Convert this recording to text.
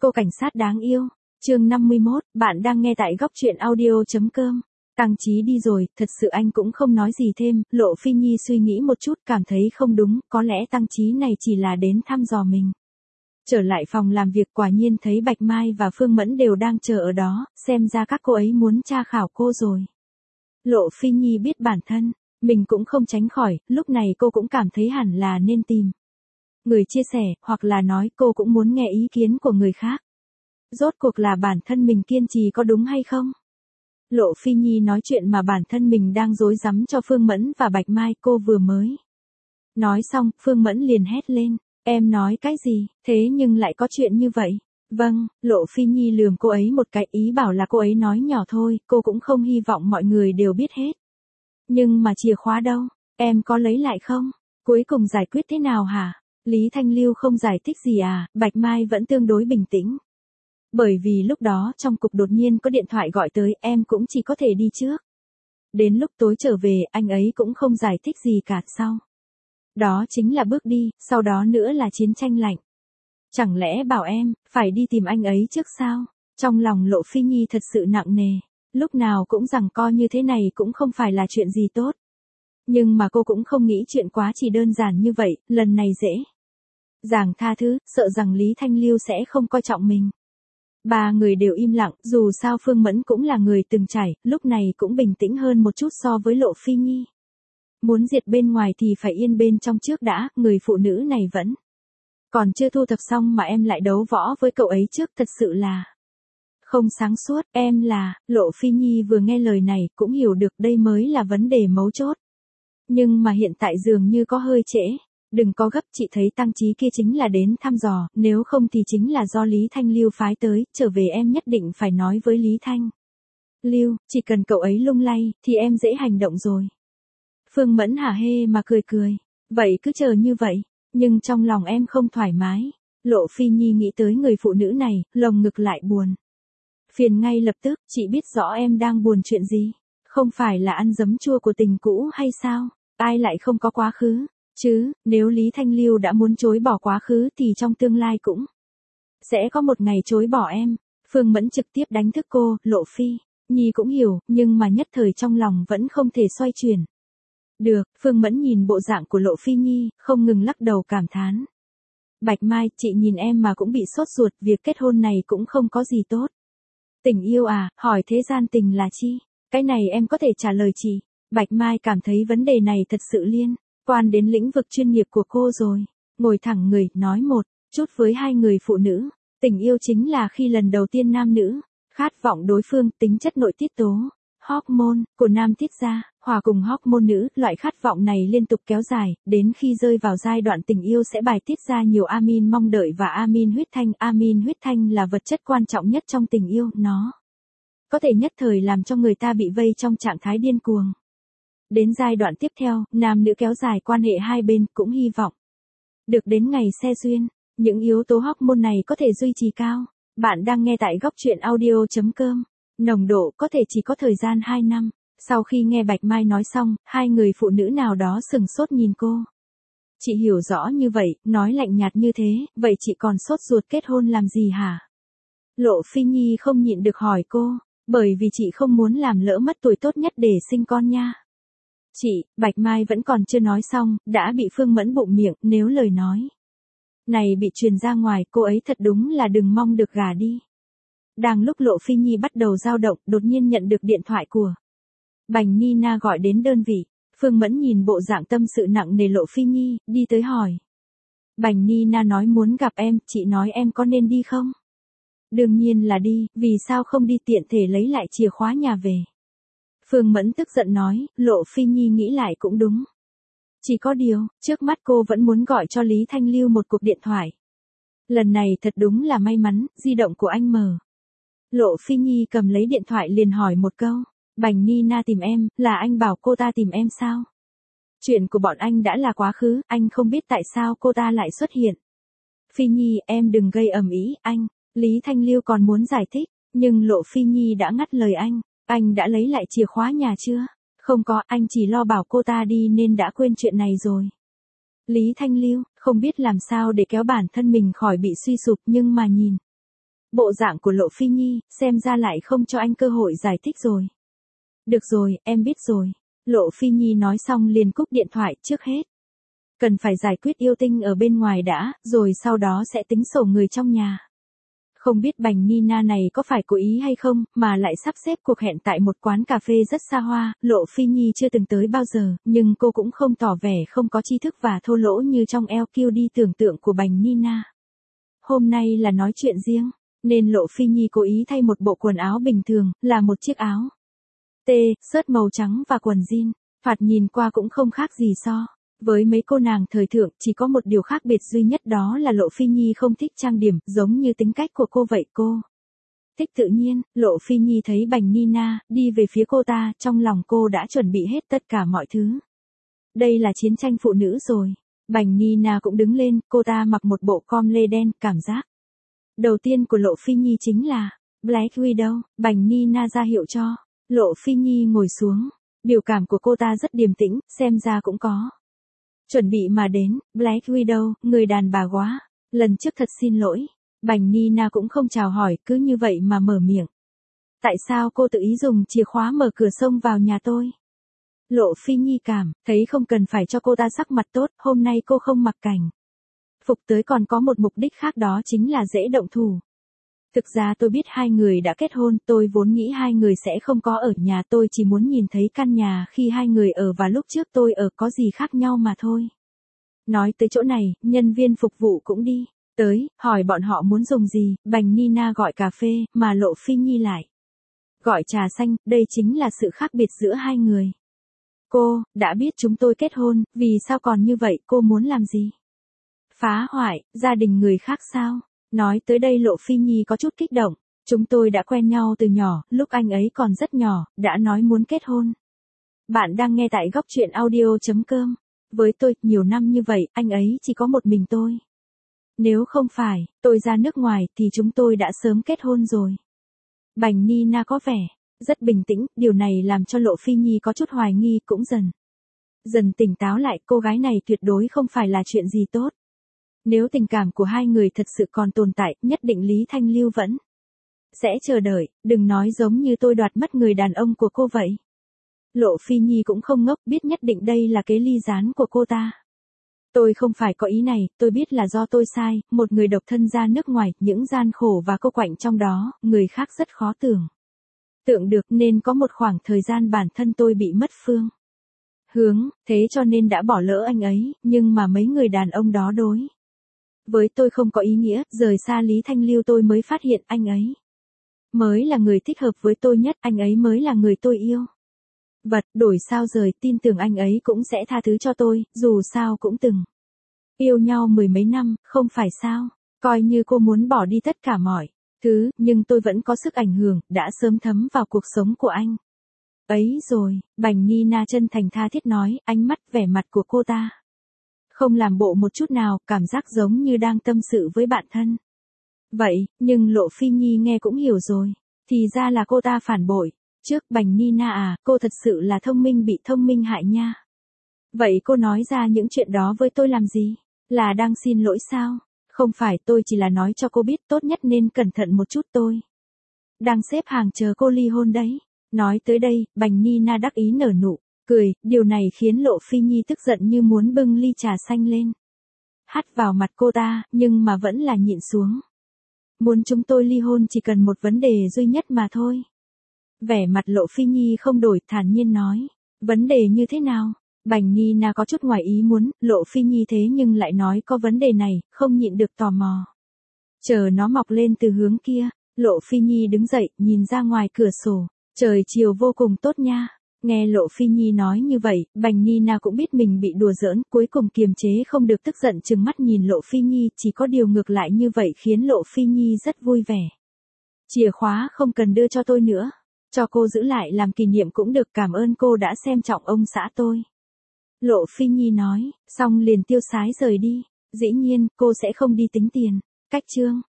Cô cảnh sát đáng yêu. Chương 51, bạn đang nghe tại góc truyện audio.com. Tăng Chí đi rồi, thật sự anh cũng không nói gì thêm, Lộ Phi Nhi suy nghĩ một chút cảm thấy không đúng, có lẽ Tăng Chí này chỉ là đến thăm dò mình. Trở lại phòng làm việc quả nhiên thấy Bạch Mai và Phương Mẫn đều đang chờ ở đó, xem ra các cô ấy muốn tra khảo cô rồi. Lộ Phi Nhi biết bản thân, mình cũng không tránh khỏi, lúc này cô cũng cảm thấy hẳn là nên tìm người chia sẻ, hoặc là nói cô cũng muốn nghe ý kiến của người khác. Rốt cuộc là bản thân mình kiên trì có đúng hay không? Lộ Phi Nhi nói chuyện mà bản thân mình đang rối rắm cho Phương Mẫn và Bạch Mai, cô vừa mới nói xong, Phương Mẫn liền hét lên, em nói cái gì, thế nhưng lại có chuyện như vậy. Vâng, Lộ Phi Nhi lườm cô ấy một cái, ý bảo là cô ấy nói nhỏ thôi, cô cũng không hy vọng mọi người đều biết hết. Nhưng mà chìa khóa đâu, em có lấy lại không? Cuối cùng giải quyết thế nào hả? Lý Thanh Lưu không giải thích gì à, Bạch Mai vẫn tương đối bình tĩnh. Bởi vì lúc đó trong cục đột nhiên có điện thoại gọi tới, em cũng chỉ có thể đi trước. Đến lúc tối trở về, anh ấy cũng không giải thích gì cả, sau đó chính là bước đi, sau đó nữa là chiến tranh lạnh. Chẳng lẽ bảo em, phải đi tìm anh ấy trước sao? Trong lòng Lộ Phi Nhi thật sự nặng nề, lúc nào cũng giằng co như thế này cũng không phải là chuyện gì tốt. Nhưng mà cô cũng không nghĩ chuyện quá chỉ đơn giản như vậy, lần này dễ dàng tha thứ, sợ rằng Lý Thanh Lưu sẽ không coi trọng mình. Ba người đều im lặng, dù sao Phương Mẫn cũng là người từng trải, lúc này cũng bình tĩnh hơn một chút so với Lộ Phi Nhi. Muốn diệt bên ngoài thì phải yên bên trong trước đã, người phụ nữ này vẫn còn chưa thu thập xong mà em lại đấu võ với cậu ấy trước, thật sự là không sáng suốt. Em là, Lộ Phi Nhi vừa nghe lời này cũng hiểu được đây mới là vấn đề mấu chốt. Nhưng mà hiện tại dường như có hơi trễ. Đừng có gấp, chị thấy Tăng Chí kia chính là đến thăm dò, nếu không thì chính là do Lý Thanh Lưu phái tới, trở về em nhất định phải nói với Lý Thanh Lưu, chỉ cần cậu ấy lung lay, thì em dễ hành động rồi. Phương Mẫn hả hê mà cười cười, vậy cứ chờ như vậy, nhưng trong lòng em không thoải mái. Lộ Phi Nhi nghĩ tới người phụ nữ này, lồng ngực lại buồn. Phiền ngay lập tức, chị biết rõ em đang buồn chuyện gì, không phải là ăn giấm chua của tình cũ hay sao, ai lại không có quá khứ. Chứ, nếu Lý Thanh Lưu đã muốn chối bỏ quá khứ thì trong tương lai cũng sẽ có một ngày chối bỏ em. Phương Mẫn trực tiếp đánh thức cô, Lộ Phi Nhi cũng hiểu, nhưng mà nhất thời trong lòng vẫn không thể xoay chuyển. Được, Phương Mẫn nhìn bộ dạng của Lộ Phi Nhi, không ngừng lắc đầu cảm thán. Bạch Mai, chị nhìn em mà cũng bị sốt ruột, việc kết hôn này cũng không có gì tốt. Tình yêu à, hỏi thế gian tình là chi? Cái này em có thể trả lời chị. Bạch Mai cảm thấy vấn đề này thật sự liên quan đến lĩnh vực chuyên nghiệp của cô rồi. Ngồi thẳng người, nói một chút với hai người phụ nữ. Tình yêu chính là khi lần đầu tiên nam nữ khát vọng đối phương, tính chất nội tiết tố, hormone của nam tiết ra, hòa cùng hormone nữ, loại khát vọng này liên tục kéo dài, đến khi rơi vào giai đoạn tình yêu sẽ bài tiết ra nhiều amin mong đợi và amin huyết thanh. Amin huyết thanh là vật chất quan trọng nhất trong tình yêu, nó có thể nhất thời làm cho người ta bị vây trong trạng thái điên cuồng. Đến giai đoạn tiếp theo, nam nữ kéo dài quan hệ hai bên cũng hy vọng được đến ngày xe duyên. Những yếu tố hormone này có thể duy trì cao. Bạn đang nghe tại góc truyện audio.com. Nồng độ có thể chỉ có thời gian 2 năm. Sau khi nghe Bạch Mai nói xong, hai người phụ nữ nào đó sừng sốt nhìn cô. Chị hiểu rõ như vậy, nói lạnh nhạt như thế, vậy chị còn sốt ruột kết hôn làm gì hả? Lộ Phi Nhi không nhịn được hỏi cô, bởi vì chị không muốn làm lỡ mất tuổi tốt nhất để sinh con nha. Chị, Bạch Mai vẫn còn chưa nói xong, đã bị Phương Mẫn bụng miệng, nếu lời nói này bị truyền ra ngoài, cô ấy thật đúng là đừng mong được gả đi. Đang lúc Lộ Phi Nhi bắt đầu dao động, đột nhiên nhận được điện thoại của Bành Nina gọi đến đơn vị. Phương Mẫn nhìn bộ dạng tâm sự nặng nề Lộ Phi Nhi, đi tới hỏi. Bành Nina nói muốn gặp em, chị nói em có nên đi không? Đương nhiên là đi, vì sao không đi tiện thể lấy lại chìa khóa nhà về. Phương Mẫn tức giận nói, Lộ Phi Nhi nghĩ lại cũng đúng. Chỉ có điều, trước mắt cô vẫn muốn gọi cho Lý Thanh Lưu một cuộc điện thoại. Lần này thật đúng là may mắn, di động của anh mở. Lộ Phi Nhi cầm lấy điện thoại liền hỏi một câu. Bành Nina tìm em, là anh bảo cô ta tìm em sao? Chuyện của bọn anh đã là quá khứ, anh không biết tại sao cô ta lại xuất hiện. Phi Nhi, em đừng gây ầm ĩ, anh. Lý Thanh Lưu còn muốn giải thích, nhưng Lộ Phi Nhi đã ngắt lời anh. Anh đã lấy lại chìa khóa nhà chưa? Không có, anh chỉ lo bảo cô ta đi nên đã quên chuyện này rồi. Lý Thanh Lưu, không biết làm sao để kéo bản thân mình khỏi bị suy sụp, nhưng mà nhìn Bộ dạng của Lộ Phi Nhi, xem ra lại không cho anh cơ hội giải thích rồi. Được rồi, em biết rồi. Lộ Phi Nhi nói xong liền cúp điện thoại trước hết. Cần phải giải quyết yêu tinh ở bên ngoài đã, rồi sau đó sẽ tính sổ người trong nhà. Không biết Bành Nina này có phải cố ý hay không, mà lại sắp xếp cuộc hẹn tại một quán cà phê rất xa hoa, Lộ Phi Nhi chưa từng tới bao giờ, nhưng cô cũng không tỏ vẻ không có tri thức và thô lỗ như trong LQ đi tưởng tượng của Bành Nina. Hôm nay là nói chuyện riêng, nên Lộ Phi Nhi cố ý thay một bộ quần áo bình thường, là một chiếc áo T-shirt màu trắng và quần jean, thoạt nhìn qua cũng không khác gì so. Với mấy cô nàng thời thượng, chỉ có một điều khác biệt duy nhất đó là Lộ Phi Nhi không thích trang điểm, giống như tính cách của cô vậy cô. Thích tự nhiên, Lộ Phi Nhi thấy Bành Nina đi về phía cô ta, trong lòng cô đã chuẩn bị hết tất cả mọi thứ. Đây là chiến tranh phụ nữ rồi. Bành Nina cũng đứng lên, cô ta mặc một bộ com lê đen, cảm giác. Đầu tiên của Lộ Phi Nhi chính là Black Widow, Bành Nina ra hiệu cho Lộ Phi Nhi ngồi xuống. Biểu cảm của cô ta rất điềm tĩnh, xem ra cũng có chuẩn bị mà đến. Black Widow, người đàn bà quá. Lần trước thật xin lỗi. Bành Nina cũng không chào hỏi, cứ như vậy mà mở miệng. Tại sao cô tự ý dùng chìa khóa mở cửa xông vào nhà tôi? Lộ Phi Nhi cảm thấy không cần phải cho cô ta sắc mặt tốt, hôm nay cô không mặc cảnh phục tới còn có một mục đích khác, đó chính là dễ động thủ. Thực ra tôi biết hai người đã kết hôn, tôi vốn nghĩ hai người sẽ không có ở nhà, tôi chỉ muốn nhìn thấy căn nhà khi hai người ở và lúc trước tôi ở có gì khác nhau mà thôi. Nói tới chỗ này, nhân viên phục vụ cũng đi tới, hỏi bọn họ muốn dùng gì. Bành Nina gọi cà phê, mà Lộ Phi Nhi lại gọi trà xanh, đây chính là sự khác biệt giữa hai người. Cô, đã biết chúng tôi kết hôn, vì sao còn như vậy, cô muốn làm gì? Phá hoại gia đình người khác sao? Nói tới đây Lộ Phi Nhi có chút kích động. Chúng tôi đã quen nhau từ nhỏ, lúc anh ấy còn rất nhỏ, đã nói muốn kết hôn. Bạn đang nghe tại góc truyện audio.com. Với tôi, nhiều năm như vậy, anh ấy chỉ có một mình tôi. Nếu không phải, tôi ra nước ngoài, thì chúng tôi đã sớm kết hôn rồi. Bành Nina có vẻ rất bình tĩnh, điều này làm cho Lộ Phi Nhi có chút hoài nghi, cũng dần tỉnh táo lại, cô gái này tuyệt đối không phải là chuyện gì tốt. Nếu tình cảm của hai người thật sự còn tồn tại, nhất định Lý Thanh Lưu vẫn sẽ chờ đợi, đừng nói giống như tôi đoạt mất người đàn ông của cô vậy. Lộ Phi Nhi cũng không ngốc, biết nhất định đây là kế ly gián của cô ta. Tôi không phải có ý này, tôi biết là do tôi sai, một người độc thân ra nước ngoài, những gian khổ và cô quạnh trong đó, người khác rất khó tượng được, nên có một khoảng thời gian bản thân tôi bị mất phương hướng, thế cho nên đã bỏ lỡ anh ấy, nhưng mà mấy người đàn ông đó đối với tôi không có ý nghĩa, rời xa Lý Thanh Lưu tôi mới phát hiện anh ấy mới là người thích hợp với tôi nhất, anh ấy mới là người tôi yêu. Đổi sao rời, tin tưởng anh ấy cũng sẽ tha thứ cho tôi, dù sao cũng từng yêu nhau mười mấy năm, không phải sao? Coi như cô muốn bỏ đi tất cả mọi thứ, nhưng tôi vẫn có sức ảnh hưởng, đã sớm thấm vào cuộc sống của anh ấy rồi. Bành Nina chân thành tha thiết nói, ánh mắt vẻ mặt của cô ta không làm bộ một chút nào, cảm giác giống như đang tâm sự với bạn thân. Vậy, nhưng Lộ Phi Nhi nghe cũng hiểu rồi, thì ra là cô ta phản bội. Trước, Bành Nina à, cô thật sự là thông minh bị thông minh hại nha. Vậy cô nói ra những chuyện đó với tôi làm gì? Là đang xin lỗi sao? Không phải, tôi chỉ là nói cho cô biết tốt nhất nên cẩn thận một chút, tôi đang xếp hàng chờ cô ly hôn đấy. Nói tới đây, Bành Nina đắc ý nở nụ cười, điều này khiến Lộ Phi Nhi tức giận như muốn bưng ly trà xanh lên hắt vào mặt cô ta, nhưng mà vẫn là nhịn xuống. Muốn chúng tôi ly hôn chỉ cần một vấn đề duy nhất mà thôi. Vẻ mặt Lộ Phi Nhi không đổi, thản nhiên nói. Vấn đề như thế nào? Bành Nina có chút ngoài ý muốn, Lộ Phi Nhi thế nhưng lại nói có vấn đề này, không nhịn được tò mò. Chờ nó mọc lên từ hướng kia, Lộ Phi Nhi đứng dậy, nhìn ra ngoài cửa sổ. Trời chiều vô cùng tốt nha. Nghe Lộ Phi Nhi nói như vậy, Bành Nina cũng biết mình bị đùa giỡn, cuối cùng kiềm chế không được tức giận trừng mắt nhìn Lộ Phi Nhi, chỉ có điều ngược lại như vậy khiến Lộ Phi Nhi rất vui vẻ. Chìa khóa không cần đưa cho tôi nữa. Cho cô giữ lại làm kỷ niệm cũng được, cảm ơn cô đã xem trọng ông xã tôi. Lộ Phi Nhi nói, xong liền tiêu sái rời đi. Dĩ nhiên, cô sẽ không đi tính tiền. Cách chương